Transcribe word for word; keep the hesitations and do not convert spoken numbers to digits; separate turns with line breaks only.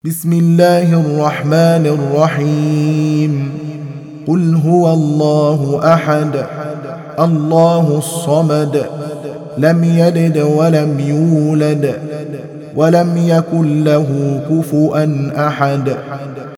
بسم الله الرحمن الرحيم قل هو الله أحد الله الصمد لم يلد ولم يولد ولم يكن له كفؤا أحد